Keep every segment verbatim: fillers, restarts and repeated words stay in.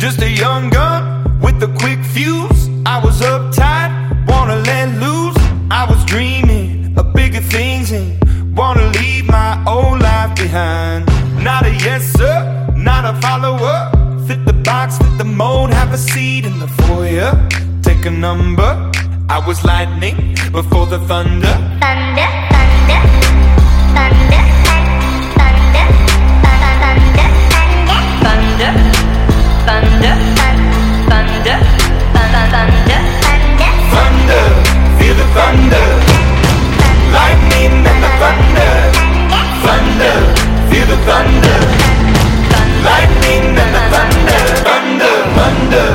Just a young gun with a quick fuse. I was uptight, wanna let loose. I was dreaming of bigger things and wanna leave my old life behind. Not a yes sir, not a follower. Fit the box, fit the mold, have a seat in the foyer. Take a number. I was lightning before the thunder. Thunder, thunder, thunder, thunder, thunder, thunder, thunder, thunder, thunder, thunder, thunder, feel the thunder, lightning and the thunder, thunder, feel the thunder, lightning and the thunder, thunder, thunder,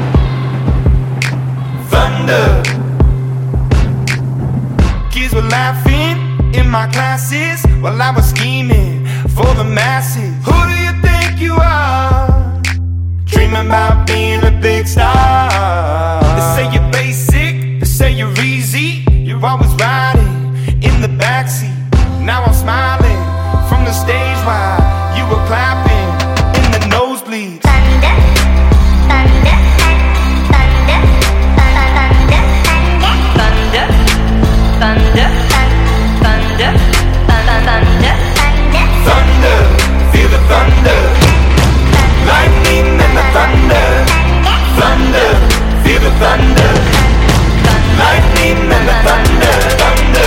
thunder. Kids were laughing in my classes while I was scheming for the masses. Who do you think you are? Dreaming about being a big star. They say you're basic, they say you're easy. You're always riding in the backseat. Now I'm smiling from the stage while you were clapping in the nosebleeds. thunder, thunder, thunder, thunder, thunder, thunder, thunder, thunder, thunder, thunder, feel the thunder, lightning and the thunder, thunder, feel the thunder, lightning and the thunder, thunder.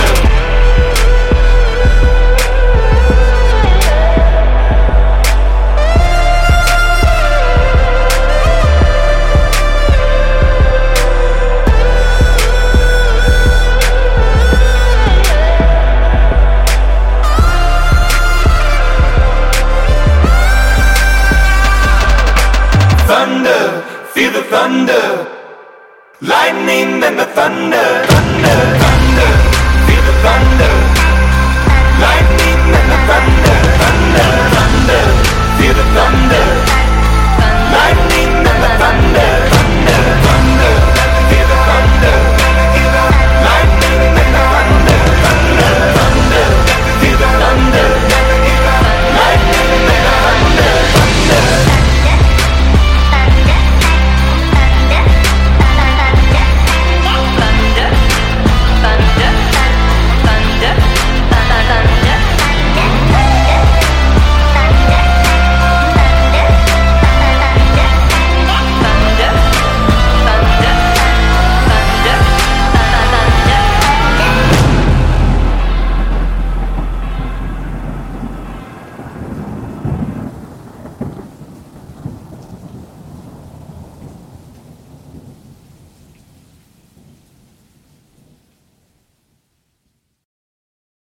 Thunder, feel the thunder, lightning and the thunder, thunder, thunder, feel the thunder, lightning and the thunder, thunder, thunder, feel the thunder.